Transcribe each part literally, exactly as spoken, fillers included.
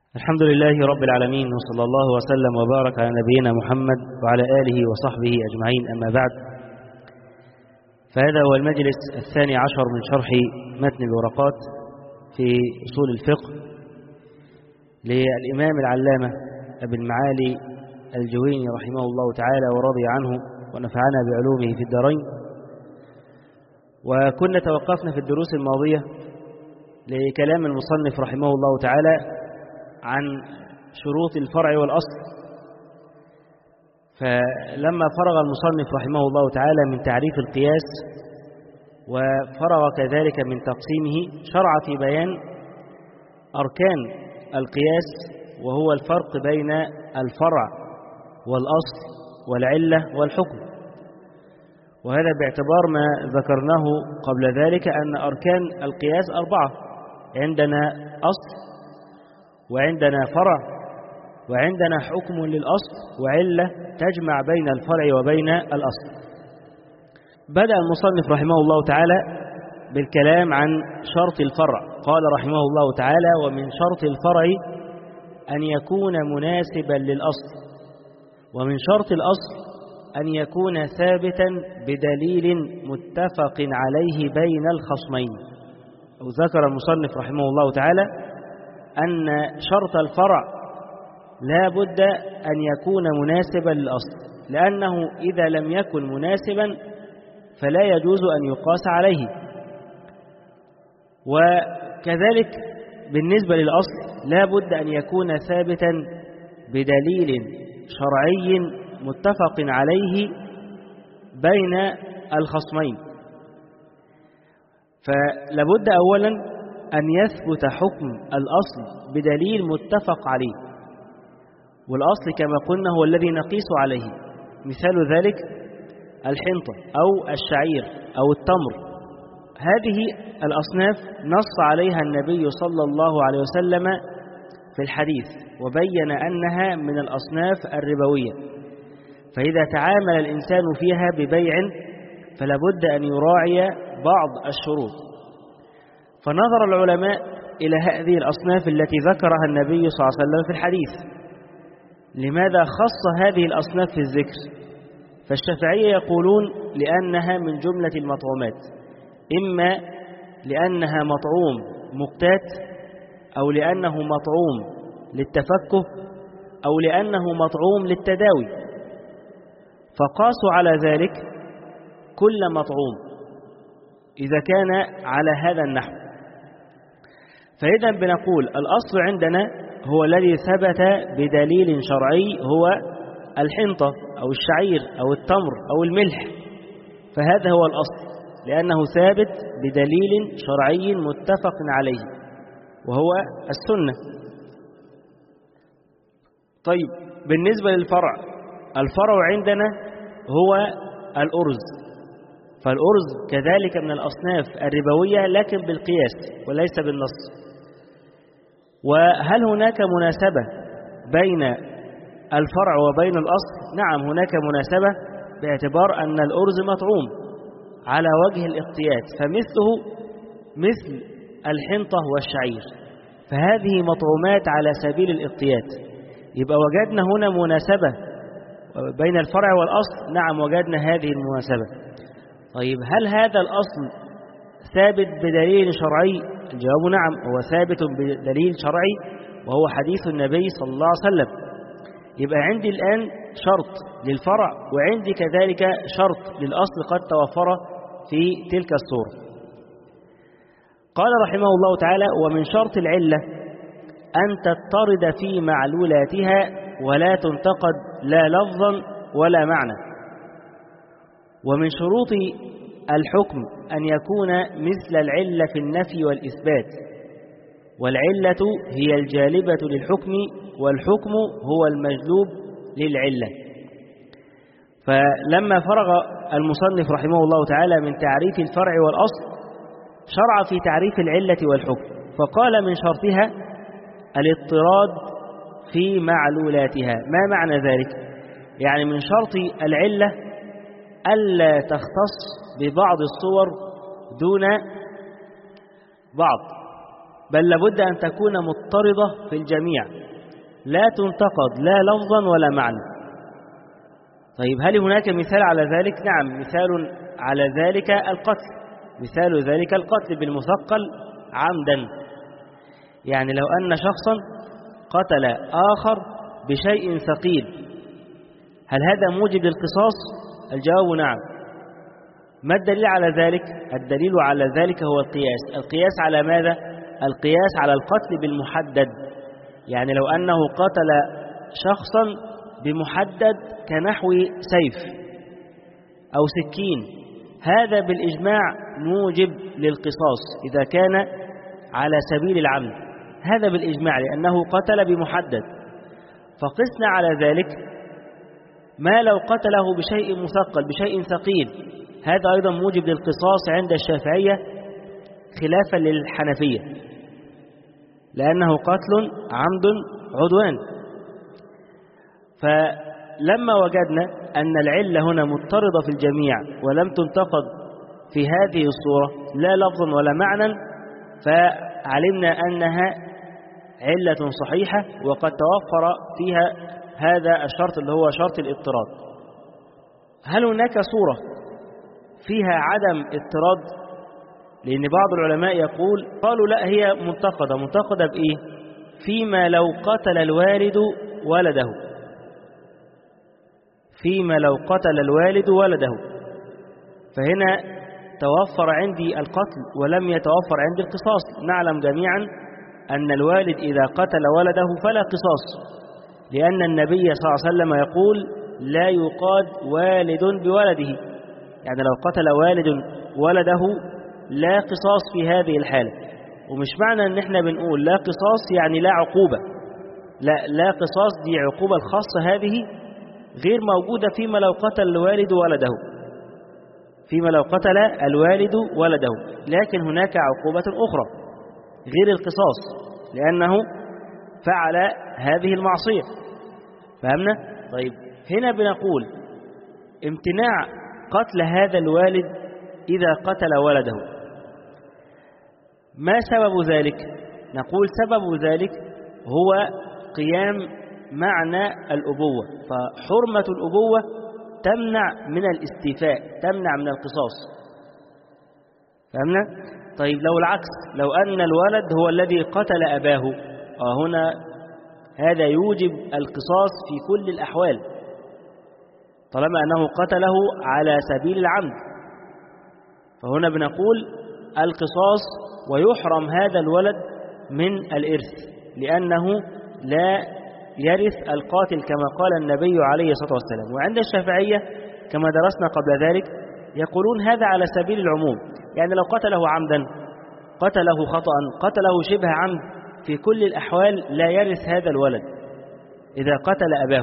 الحمد لله رب العالمين، وصلى الله وسلم وبارك على نبينا محمد وعلى آله وصحبه أجمعين. أما بعد، فهذا هو المجلس الثاني عشر من شرح متن الورقات في أصول الفقه للإمام العلامة أبي المعالي الجويني رحمه الله تعالى ورضي عنه ونفعنا بعلومه في الدارين. وكنا توقفنا في الدروس الماضية لكلام المصنف رحمه الله تعالى عن شروط الفرع والأصل. فلما فرغ المصنف رحمه الله تعالى من تعريف القياس وفرغ كذلك من تقسيمه، شرع في بيان أركان القياس، وهو الفرق بين الفرع والأصل والعلة والحكم. وهذا باعتبار ما ذكرناه قبل ذلك أن أركان القياس أربعة: عندنا أصل، وعندنا فرع، وعندنا حكم للأصل، وعلة تجمع بين الفرع وبين الأصل. بدأ المصنف رحمه الله تعالى بالكلام عن شرط الفرع. قال رحمه الله تعالى: ومن شرط الفرع أن يكون مناسبا للأصل، ومن شرط الأصل أن يكون ثابتا بدليل متفق عليه بين الخصمين. وذكر المصنف رحمه الله تعالى أن شرط الفرع لا بد أن يكون مناسبا للأصل، لأنه إذا لم يكن مناسبا فلا يجوز أن يقاس عليه. وكذلك بالنسبة للأصل لا بد أن يكون ثابتا بدليل شرعي متفق عليه بين الخصمين. فلابد أولا أن يثبت حكم الأصل بدليل متفق عليه، والأصل كما قلنا هو الذي نقيس عليه. مثال ذلك الحنطة أو الشعير أو التمر. هذه الأصناف نص عليها النبي صلى الله عليه وسلم في الحديث، وبين أنها من الأصناف الربوية. فإذا تعامل الإنسان فيها ببيع فلا بد أن يراعي بعض الشروط. فنظر العلماء إلى هذه الأصناف التي ذكرها النبي صلى الله عليه وسلم في الحديث، لماذا خص هذه الأصناف في الذكر؟ فالشافعية يقولون لأنها من جملة المطعومات، إما لأنها مطعوم مقتات، أو لأنه مطعوم للتفكه، أو لأنه مطعوم للتداوي. فقاسوا على ذلك كل مطعوم إذا كان على هذا النحو. فإذا بنقول الأصل عندنا هو الذي ثبت بدليل شرعي، هو الحنطة أو الشعير أو التمر أو الملح. فهذا هو الأصل لأنه ثابت بدليل شرعي متفق عليه، وهو السنة. طيب، بالنسبة للفرع، الفرع عندنا هو الأرز. فالأرز كذلك من الأصناف الربوية لكن بالقياس وليس بالنص. وهل هناك مناسبة بين الفرع وبين الأصل؟ نعم، هناك مناسبة باعتبار أن الأرز مطعوم على وجه الاقتيات، فمثله مثل الحنطة والشعير، فهذه مطعومات على سبيل الاقتيات. يبقى وجدنا هنا مناسبة بين الفرع والأصل. نعم، وجدنا هذه المناسبة. طيب، هل هذا الأصل ثابت بدليل شرعي؟ الجواب نعم، هو ثابت بدليل شرعي، وهو حديث النبي صلى الله عليه وسلم. يبقى عندي الآن شرط للفرع، وعندي كذلك شرط للأصل قد توفر في تلك الصورة. قال رحمه الله تعالى: ومن شرط العلة أن تضطرد في معلولاتها ولا تنتقد لا لفظا ولا معنى. ومن شروط الحكم أن يكون مثل العلة في النفي والإثبات، والعلة هي الجالبة للحكم، والحكم هو المجلوب للعلة. فلما فرغ المصنف رحمه الله تعالى من تعريف الفرع والأصل، شرع في تعريف العلة والحكم، فقال من شرطها الاضطراد في معلولاتها. ما معنى ذلك؟ يعني من شرط العلة ألا تختص ببعض الصور دون بعض، بل لابد أن تكون مضطردة في الجميع. لا تنتقد لا لفظا ولا معنى. طيب هل هناك مثال على ذلك؟ نعم، مثال على ذلك القتل، مثال ذلك القتل بالمثقل عمدا. يعني لو أن شخصا قتل آخر بشيء ثقيل، هل هذا موجب للقصاص؟ الجواب نعم. ما الدليل على ذلك؟ الدليل على ذلك هو القياس. القياس على ماذا؟ القياس على القتل بالمحدد. يعني لو أنه قتل شخصا بمحدد كنحو سيف أو سكين، هذا بالإجماع موجب للقصاص إذا كان على سبيل العمد، هذا بالإجماع لأنه قتل بمحدد. فقسنا على ذلك ما لو قتله بشيء مثقل بشيء ثقيل، هذا أيضا موجب للقصاص عند الشافعية خلافا للحنفية، لأنه قتل عمد عدوان. فلما وجدنا أن العلة هنا مضطردة في الجميع ولم تنتقد في هذه الصورة لا لفظا ولا معنى، فعلمنا أنها علة صحيحة وقد توفر فيها هذا الشرط اللي هو شرط الاضطراد. هل هناك صورة فيها عدم اضطراد؟ لأن بعض العلماء يقول قالوا لا، هي منتقدة. منتقدة بإيه؟ فيما لو قتل الوالد ولده، فيما لو قتل الوالد ولده، فهنا توفر عندي القتل ولم يتوفر عندي القصاص. نعلم جميعا أن الوالد إذا قتل ولده فلا قصاص، لأن النبي صلى الله عليه وسلم يقول لا يقاد والد بولده، يعني لو قتل والد ولده لا قصاص في هذه الحالة. ومش معنى أن احنا بنقول لا قصاص يعني لا عقوبة، لا لا قصاص، دي عقوبة الخاصة هذه غير موجودة فيما لو قتل الوالد ولده، فيما لو قتل الوالد ولده، لكن هناك عقوبة أخرى غير القصاص لأنه فعل هذه المعصية. فهمنا؟ طيب هنا بنقول امتناع قتل هذا الوالد إذا قتل ولده، ما سبب ذلك؟ نقول سبب ذلك هو قيام معنى الأبوة، فحرمة الأبوة تمنع من الاستيفاء، تمنع من القصاص. فهمنا؟ طيب لو العكس، لو أن الولد هو الذي قتل أباه، آه هنا هذا يوجب القصاص في كل الأحوال طالما أنه قتله على سبيل العمد. فهنا بنقول القصاص ويحرم هذا الولد من الإرث لأنه لا يرث القاتل كما قال النبي عليه الصلاة والسلام. وعند الشافعية كما درسنا قبل ذلك يقولون هذا على سبيل العموم، يعني لو قتله عمدا، قتله خطأ، قتله شبه عمد، في كل الأحوال لا يرث هذا الولد إذا قتل أباه.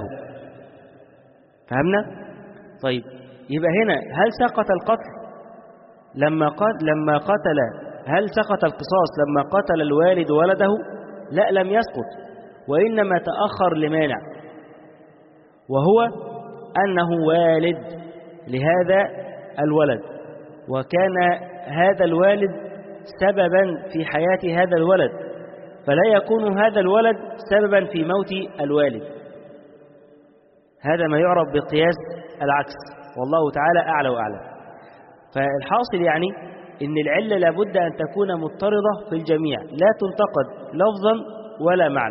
فهمنا؟ طيب يبقى هنا هل سقط القتل لما قتل لما قتل هل سقط القصاص لما قتل الوالد ولده؟ لا، لم يسقط، وإنما تأخر لمانع، وهو أنه والد لهذا الولد، وكان هذا الوالد سببا في حياة هذا الولد، فلا يكون هذا الولد سببا في موت الوالد. هذا ما يعرف بقياس العكس، والله تعالى أعلى وأعلم. فالحاصل يعني إن العلة لابد أن تكون مضطردة في الجميع، لا تنتقد لفظا ولا معنى.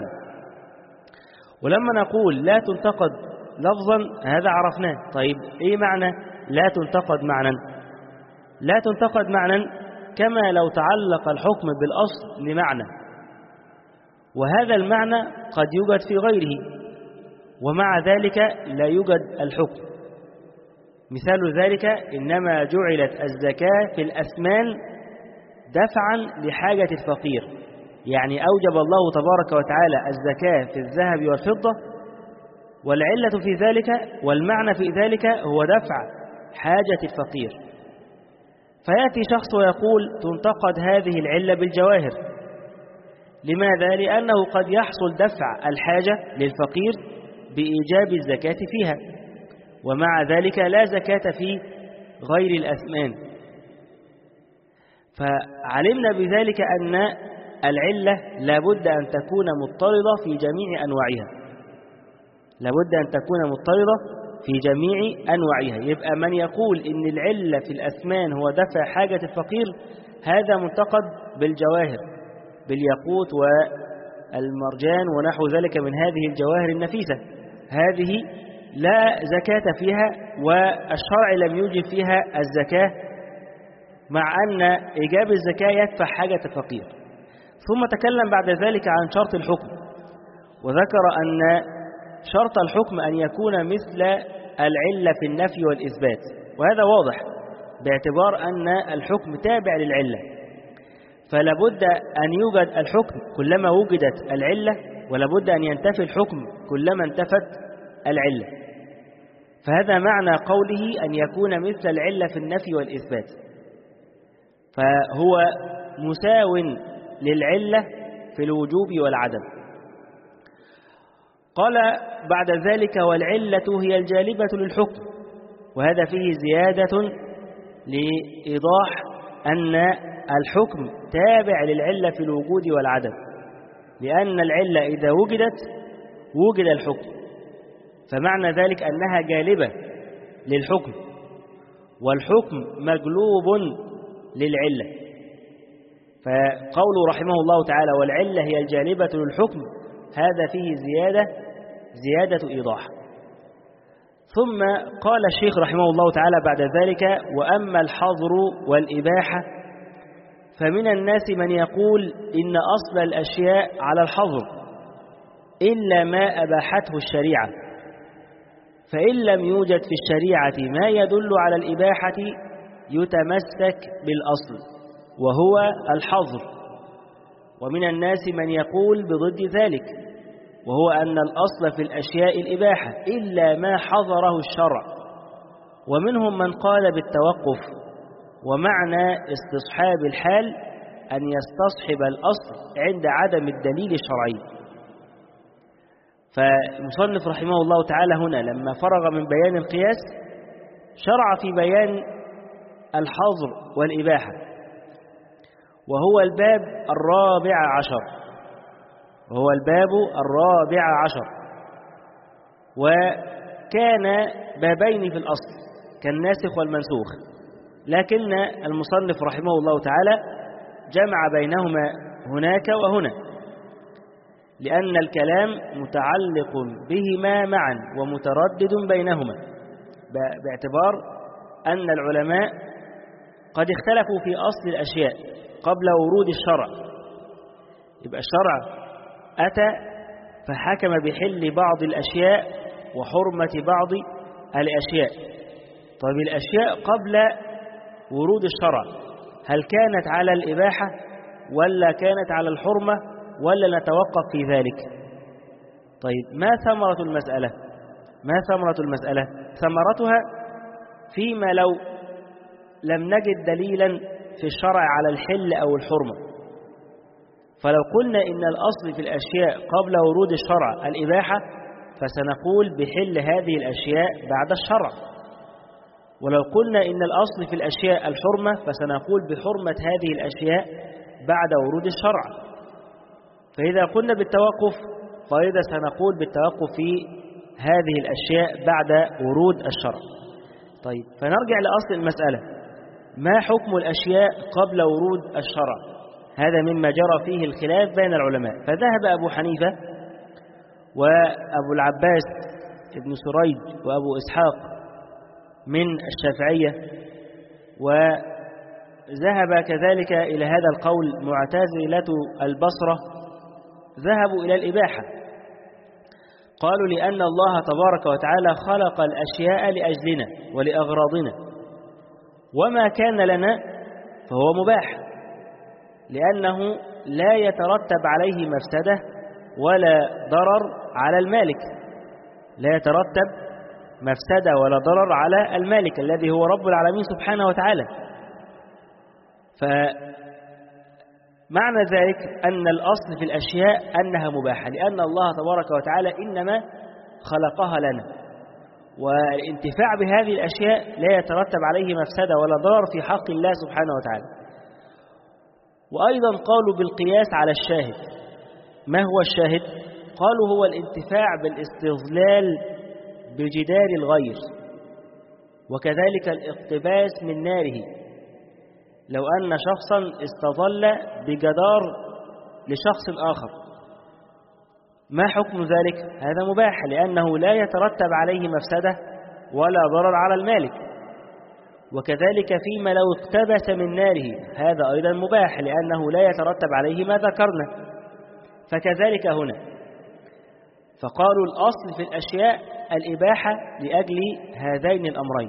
ولما نقول لا تنتقد لفظا هذا عرفناه. طيب إيه معنى لا تنتقد معنى؟ لا تنتقد معنى كما لو تعلق الحكم بالأصل لمعنى، وهذا المعنى قد يوجد في غيره، ومع ذلك لا يوجد الحكم. مثال ذلك إنما جعلت الزكاة في الأثمان دفعا لحاجة الفقير، يعني أوجب الله تبارك وتعالى الزكاة في الذهب والفضة، والعلة في ذلك والمعنى في ذلك هو دفع حاجة الفقير. فيأتي شخص ويقول تنتقد هذه العلة بالجواهر. لماذا؟ لأنه قد يحصل دفع الحاجة للفقير بإيجاب الزكاة فيها، ومع ذلك لا زكاة في غير الأثمان. فعلمنا بذلك أن العلة لابد أن تكون مضطردة في جميع أنواعها. لابد أن تكون مضطردة في جميع أنواعها. يبقى من يقول إن العلة في الأثمان هو دفع حاجة الفقير هذا منتقد بالجواهر، بالياقوت والمرجان ونحو ذلك من هذه الجواهر النفيسة، هذه لا زكاة فيها والشرع لم يوجب فيها الزكاة، مع أن إيجاب الزكاة يدفع حاجة الفقير. ثم تكلم بعد ذلك عن شرط الحكم، وذكر أن شرط الحكم أن يكون مثل العلة في النفي والإثبات، وهذا واضح باعتبار أن الحكم تابع للعلة، فلابد أن يوجد الحكم كلما وجدت العلة، ولابد أن ينتفي الحكم كلما انتفت العلة. فهذا معنى قوله أن يكون مثل العلة في النفي والإثبات، فهو مساو للعلة في الوجوب والعدم. قال بعد ذلك والعلة هي الجالبة للحكم، وهذا فيه زيادة لإيضاح أن الحكم تابع للعلة في الوجود والعدم، لأن العلة إذا وجدت وجد الحكم، فمعنى ذلك أنها جالبة للحكم، والحكم مجلوب للعلة. فقوله رحمه الله تعالى والعلة هي الجالبة للحكم هذا فيه زيادة زيادة إيضاح. ثم قال الشيخ رحمه الله تعالى بعد ذلك وأما الحظر والإباحة فمن الناس من يقول إن أصل الأشياء على الحظر إلا ما أباحته الشريعة، فإن لم يوجد في الشريعة ما يدل على الإباحة يتمسك بالأصل وهو الحظر. ومن الناس من يقول بضد ذلك، وهو أن الأصل في الأشياء الإباحة إلا ما حظره الشرع. ومنهم من قال بالتوقف، ومعنى استصحاب الحال أن يستصحب الأصل عند عدم الدليل الشرعي. فالمصنف رحمه الله تعالى هنا لما فرغ من بيان القياس شرع في بيان الحظر والإباحة، وهو الباب الرابع عشر وهو الباب الرابع عشر وكان بابين في الأصل كالناسخ والمنسوخ، لكن المصنف رحمه الله تعالى جمع بينهما هناك وهنا، لأن الكلام متعلق بهما معا ومتردد بينهما، باعتبار أن العلماء قد اختلفوا في أصل الأشياء قبل ورود الشرع. يبقى الشرع أتى فحكم بحل بعض الأشياء وحرمة بعض الأشياء. طيب الأشياء قبل ورود الشرع هل كانت على الإباحة ولا كانت على الحرمة ولا نتوقف في ذلك؟ طيب ما ثمرة المسألة؟ ما ثمرة المسألة؟ ثمرتها فيما لو لم نجد دليلا في الشرع على الحل أو الحرمة، فلو قلنا إن الأصل في الأشياء قبل ورود الشرع الإباحة فسنقول بحل هذه الأشياء بعد الشرع، ولو قلنا إن الأصل في الأشياء الحرمة فسنقول بحرمة هذه الأشياء بعد ورود الشرع. فإذا قلنا بالتوقف فإذا سنقول بالتوقف في هذه الأشياء بعد ورود الشرع. طيب فنرجع لأصل المسألة، ما حكم الأشياء قبل ورود الشرع؟ هذا مما جرى فيه الخلاف بين العلماء. فذهب أبو حنيفة وأبو العباس ابن سريج وأبو إسحاق من الشافعية، وذهب كذلك إلى هذا القول معتزلة البصرة، ذهبوا إلى الإباحة. قالوا لأن الله تبارك وتعالى خلق الأشياء لأجلنا ولأغراضنا، وما كان لنا فهو مباح، لأنه لا يترتب عليه مفسدة ولا ضرر على المالك، لا يترتب مفسدة ولا ضرر على المالك الذي هو رب العالمين سبحانه وتعالى. فمعنى ذلك أن الأصل في الأشياء أنها مباحة، لأن الله تبارك وتعالى إنما خلقها لنا، والانتفاع بهذه الأشياء لا يترتب عليه مفسدة ولا ضرر في حق الله سبحانه وتعالى. وأيضا قالوا بالقياس على الشاهد. ما هو الشاهد؟ قالوا هو الانتفاع بالاستظلال بجدار الغير، وكذلك الاقتباس من ناره. لو أن شخصا استظل بجدار لشخص آخر، ما حكم ذلك؟ هذا مباح، لأنه لا يترتب عليه مفسدة ولا ضرر على المالك. وكذلك فيما لو اقتبس من ناره، هذا أيضا مباح، لأنه لا يترتب عليه ما ذكرنا. فكذلك هنا، فقالوا الأصل في الأشياء الإباحة لأجل هذين الأمرين.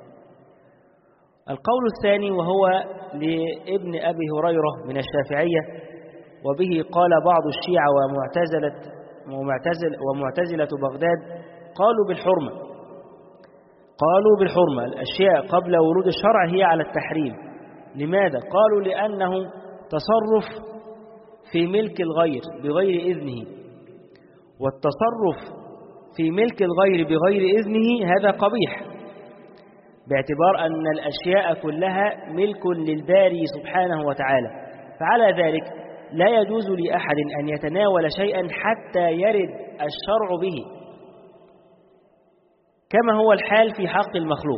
القول الثاني وهو لابن أبي هريرة من الشافعية، وبه قال بعض الشيعة ومعتزلة, ومعتزل ومعتزلة بغداد، قالوا بالحرمة قالوا بالحرمة الأشياء قبل ورود الشرع هي على التحريم. لماذا؟ قالوا لأنه تصرف في ملك الغير بغير إذنه، والتصرف في ملك الغير بغير إذنه هذا قبيح، باعتبار أن الأشياء كلها ملك للباري سبحانه وتعالى. فعلى ذلك لا يجوز لأحد أن يتناول شيئا حتى يرد الشرع به، كما هو الحال في حق المخلوق.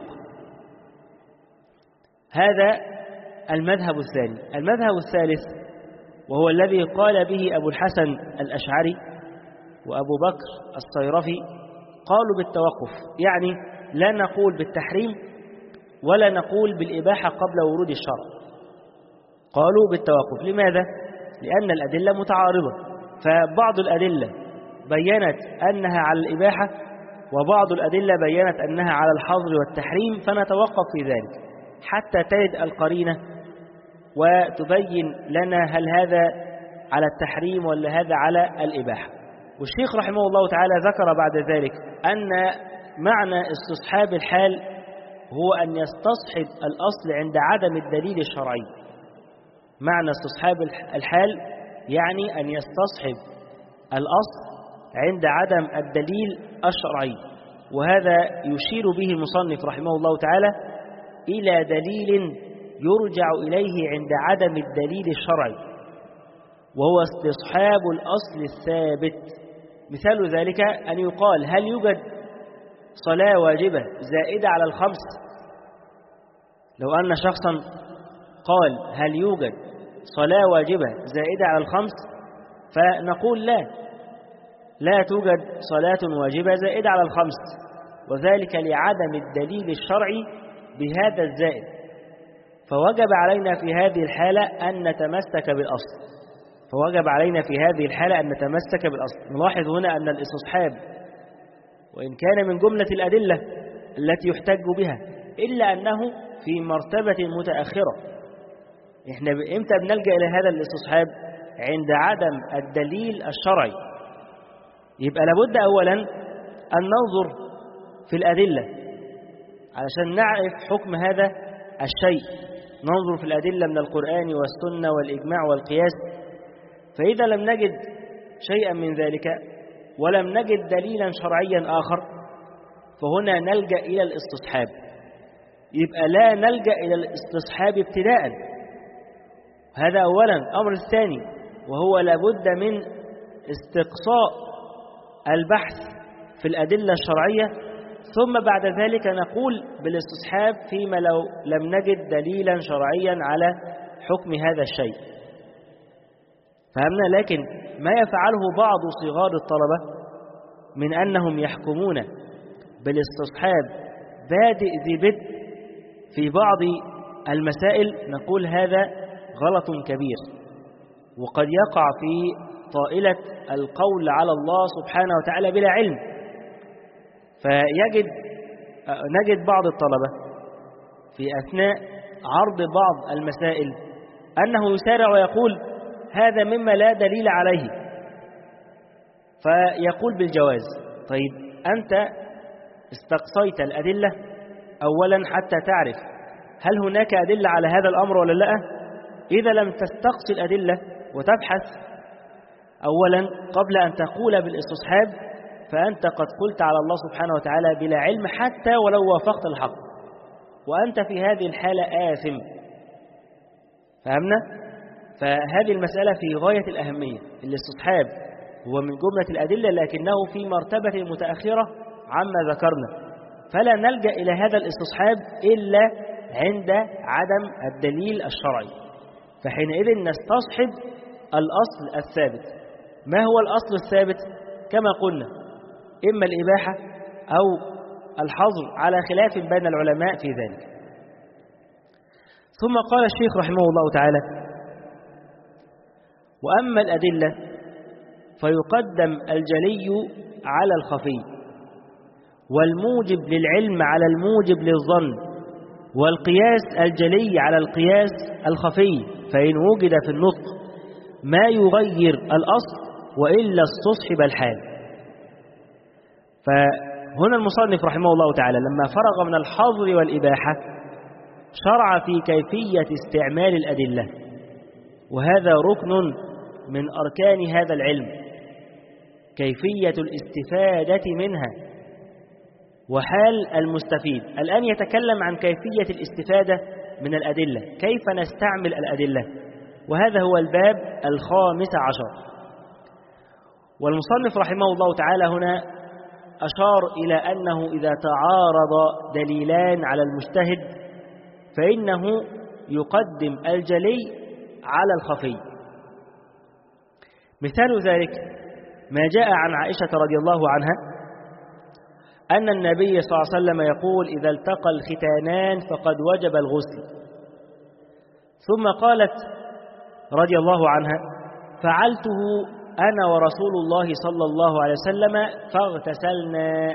هذا المذهب الثاني. المذهب الثالث وهو الذي قال به أبو الحسن الأشعري وأبو بكر الصيرفي، قالوا بالتوقف، يعني لا نقول بالتحريم ولا نقول بالإباحة قبل ورود الشرع. قالوا بالتوقف. لماذا؟ لأن الأدلة متعارضة، فبعض الأدلة بيّنت أنها على الإباحة، وبعض الأدلة بيّنت أنها على الحظر والتحريم، فنتوقف في ذلك حتى ترد القرينة وتبين لنا هل هذا على التحريم ولا هذا على الإباحة. والشيخ رحمه الله تعالى ذكر بعد ذلك أن معنى استصحاب الحال هو أن يستصحب الأصل عند عدم الدليل الشرعي. معنى استصحاب الحال يعني أن يستصحب الأصل عند عدم الدليل الشرعي، وهذا يشير به المصنف رحمه الله تعالى إلى دليل يرجع إليه عند عدم الدليل الشرعي، وهو استصحاب الأصل الثابت. مثال ذلك أن يقال هل يوجد صلاة واجبة زائدة على الخمس؟ لو أن شخصا قال هل يوجد صلاة واجبة زائدة على الخمس، فنقول لا لا توجد صلاة واجبة زائدة على الخمس، وذلك لعدم الدليل الشرعي بهذا الزائد. فوجب علينا في هذه الحالة أن نتمسك بالأصل فوجب علينا في هذه الحالة أن نتمسك بالأصل. نلاحظ هنا أن الاستصحاب وإن كان من جملة الأدلة التي يحتج بها، إلا أنه في مرتبة متأخرة. إحنا إمتى بنلجأ إلى هذا الاستصحاب؟ عند عدم الدليل الشرعي. يبقى لابد أولا أن ننظر في الأدلة علشان نعرف حكم هذا الشيء. ننظر في الأدلة من القرآن والسنة والإجماع والقياس، فإذا لم نجد شيئا من ذلك ولم نجد دليلا شرعيا آخر، فهنا نلجأ إلى الاستصحاب. يبقى لا نلجأ إلى الاستصحاب ابتداء، هذا أولا. الأمر الثاني وهو لابد من استقصاء البحث في الأدلة الشرعية، ثم بعد ذلك نقول بالاستصحاب فيما لو لم نجد دليلا شرعيا على حكم هذا الشيء. فهمنا؟ لكن ما يفعله بعض صغار الطلبة من أنهم يحكمون بالاستصحاب بادئ ذي بدء في بعض المسائل، نقول هذا غلط كبير، وقد يقع في طائلة القول على الله سبحانه وتعالى بلا علم. فيجد نجد بعض الطلبة في أثناء عرض بعض المسائل أنه يسارع ويقول هذا مما لا دليل عليه، فيقول بالجواز. طيب أنت استقصيت الأدلة أولا حتى تعرف هل هناك أدلة على هذا الأمر ولا لا؟ إذا لم تستقصي الأدلة وتبحث أولا قبل أن تقول بالاستصحاب، فأنت قد قلت على الله سبحانه وتعالى بلا علم حتى ولو وافقت الحق، وأنت في هذه الحالة آثم. فهمنا؟ فهذه المسألة في غاية الأهمية. الاستصحاب هو من جملة الأدلة لكنه في مرتبة متأخرة عما ذكرنا، فلا نلجأ إلى هذا الاستصحاب إلا عند عدم الدليل الشرعي، فحينئذ نستصحب الأصل الثابت. ما هو الأصل الثابت؟ كما قلنا إما الإباحة أو الحظر على خلاف بين العلماء في ذلك. ثم قال الشيخ رحمه الله تعالى: وأما الأدلة فيقدم الجلي على الخفي، والموجب للعلم على الموجب للظن، والقياس الجلي على القياس الخفي، فإن وجد في النطق ما يغير الأصل وإلا استصحب الحال. فهنا المصنف رحمه الله تعالى لما فرغ من الحظر والإباحة شرع في كيفية استعمال الأدلة، وهذا ركن من أركان هذا العلم، كيفية الاستفادة منها وحال المستفيد. الآن يتكلم عن كيفية الاستفادة من الأدلة، كيف نستعمل الأدلة، وهذا هو الباب الخامس عشر. والمصنف رحمه الله تعالى هنا أشار إلى أنه إذا تعارض دليلان على المجتهد فإنه يقدم الجلي على الخفي. مثال ذلك ما جاء عن عائشة رضي الله عنها أن النبي صلى الله عليه وسلم يقول: إذا التقى الختانان فقد وجب الغسل. ثم قالت رضي الله عنها: فعلته أنا ورسول الله صلى الله عليه وسلم فاغتسلنا.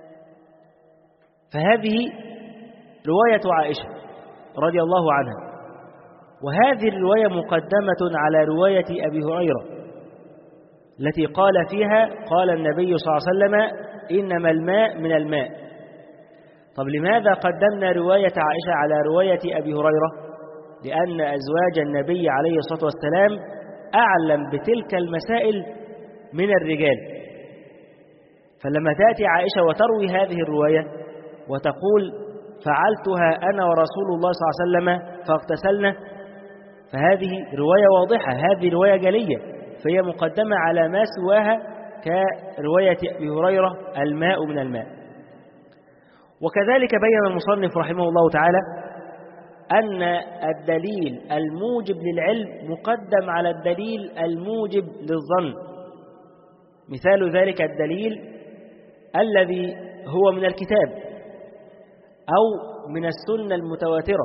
فهذه رواية عائشة رضي الله عنها، وهذه الرواية مقدمة على رواية أبي هريرة التي قال فيها: قال النبي صلى الله عليه وسلم: إنما الماء من الماء. طب لماذا قدمنا رواية عائشة على رواية أبي هريرة؟ لأن أزواج النبي عليه الصلاة والسلام أعلم بتلك المسائل من الرجال، فلما تأتي عائشة وتروي هذه الرواية وتقول: فعلتها أنا ورسول الله صلى الله عليه وسلم فاغتسلنا، فهذه رواية واضحة، هذه رواية جلية، فهي مقدمة على ما سواها كرواية أبي هريرة: الماء من الماء. وكذلك بين المصنف رحمه الله تعالى أن الدليل الموجب للعلم مقدم على الدليل الموجب للظن. مثال ذلك الدليل الذي هو من الكتاب أو من السنة المتواترة،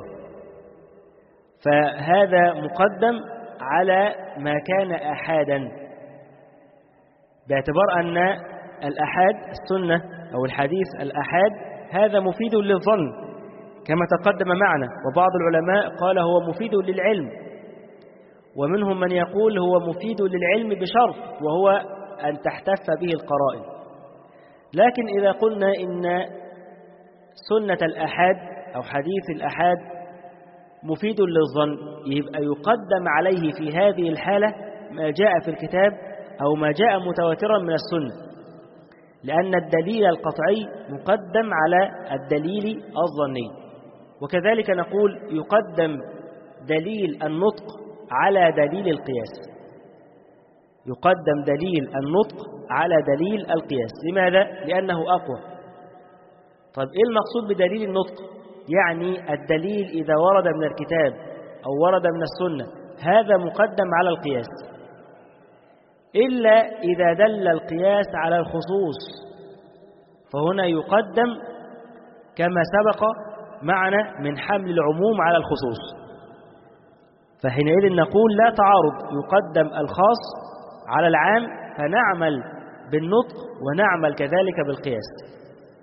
فهذا مقدم على ما كان أحادا، باعتبار أن الأحاد السنة أو الحديث الأحاد هذا مفيد للظن كما تقدم معنا، وبعض العلماء قال هو مفيد للعلم، ومنهم من يقول هو مفيد للعلم بشرط وهو أن تحتف به القرائن. لكن إذا قلنا إن سنة الأحاد أو حديث الأحاد مفيد للظن، يبقى يقدم عليه في هذه الحالة ما جاء في الكتاب أو ما جاء متواترا من السنة، لأن الدليل القطعي مقدم على الدليل الظني. وكذلك نقول يقدم دليل النطق على دليل القياس، يقدم دليل النطق على دليل القياس. لماذا؟ لأنه أقوى. طيب إيه المقصود بدليل النطق؟ يعني الدليل إذا ورد من الكتاب أو ورد من السنة هذا مقدم على القياس، إلا إذا دل القياس على الخصوص، فهنا يقدم كما سبق معنا من حمل العموم على الخصوص. فحينئذ نقول لا تعارض، يقدم الخاص على العام، فنعمل بالنطق ونعمل كذلك بالقياس.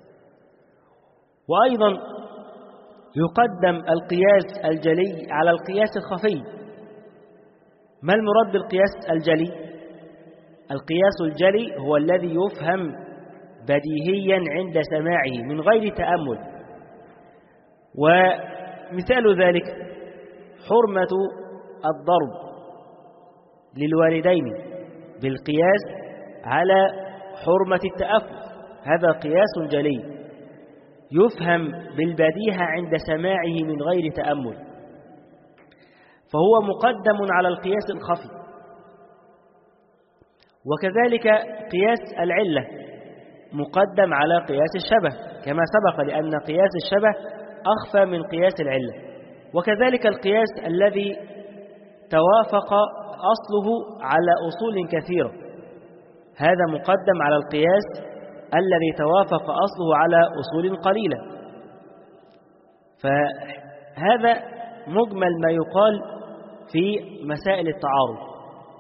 وأيضا يقدم القياس الجلي على القياس الخفي. ما المراد بالقياس الجلي؟ القياس الجلي هو الذي يفهم بديهيا عند سماعه من غير تأمل. ومثال ذلك حرمة الضرب للوالدين بالقياس على حرمة التأفف، هذا قياس جلي يفهم بالبديهة عند سماعه من غير تأمل، فهو مقدم على القياس الخفي. وكذلك قياس العلة مقدم على قياس الشبه كما سبق، لأن قياس الشبه أخفى من قياس العلة. وكذلك القياس الذي توافق أصله على أصول كثيرة، هذا مقدم على القياس الذي توافق أصله على أصول قليلة. فهذا مجمل ما يقال في مسائل التعارض.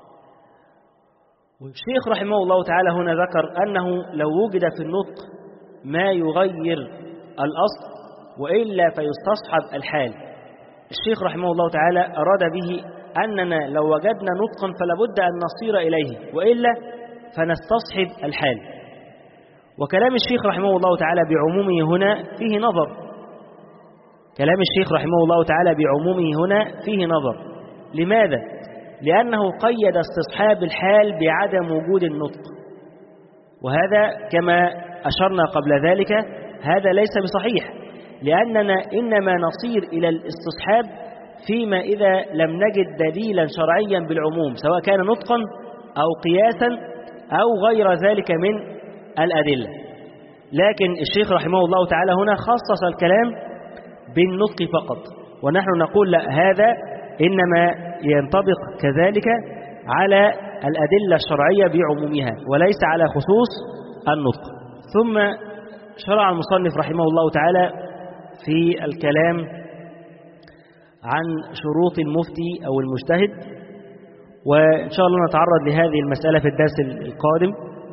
والشيخ رحمه الله تعالى هنا ذكر أنه لو وجد في النطق ما يغير الأصل وإلا فيستصحب الحال. الشيخ رحمه الله تعالى أراد به أننا لو وجدنا نطقا فلابد أن نصير إليه وإلا فنستصحب الحال. وكلام الشيخ رحمه الله تعالى بعمومه هنا فيه نظر، كلام الشيخ رحمه الله تعالى بعمومه هنا فيه نظر. لماذا؟ لأنه قيد استصحاب الحال بعدم وجود النطق، وهذا كما أشرنا قبل ذلك هذا ليس بصحيح، لأننا إنما نصير إلى الاستصحاب فيما إذا لم نجد دليلا شرعيا بالعموم سواء كان نطقا أو قياسا أو غير ذلك من الأدلة. لكن الشيخ رحمه الله تعالى هنا خصص الكلام بالنطق فقط، ونحن نقول لا، هذا إنما ينطبق كذلك على الأدلة الشرعية بعمومها وليس على خصوص النطق. ثم شرع المصنف رحمه الله تعالى في الكلام عن شروط المفتي أو المجتهد، وإن شاء الله نتعرض لهذه المسألة في الدرس القادم،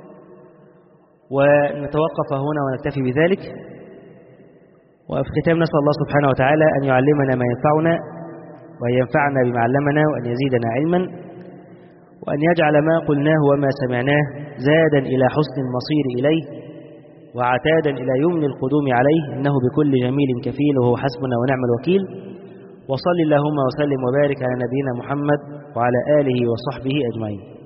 ونتوقف هنا ونكتفي بذلك. وفي ختام نسأل الله سبحانه وتعالى أن يعلمنا ما ينفعنا وأن ينفعنا بما علمنا وأن يزيدنا علما، وأن يجعل ما قلناه وما سمعناه زادا إلى حسن المصير إليه وعتادا إلى يمن القدوم عليه، إنه بكل جميل كفيل وهو حسبنا ونعم الوكيل. وصل اللهم وسلم وبارك على نبينا محمد وعلى آله وصحبه أجمعين.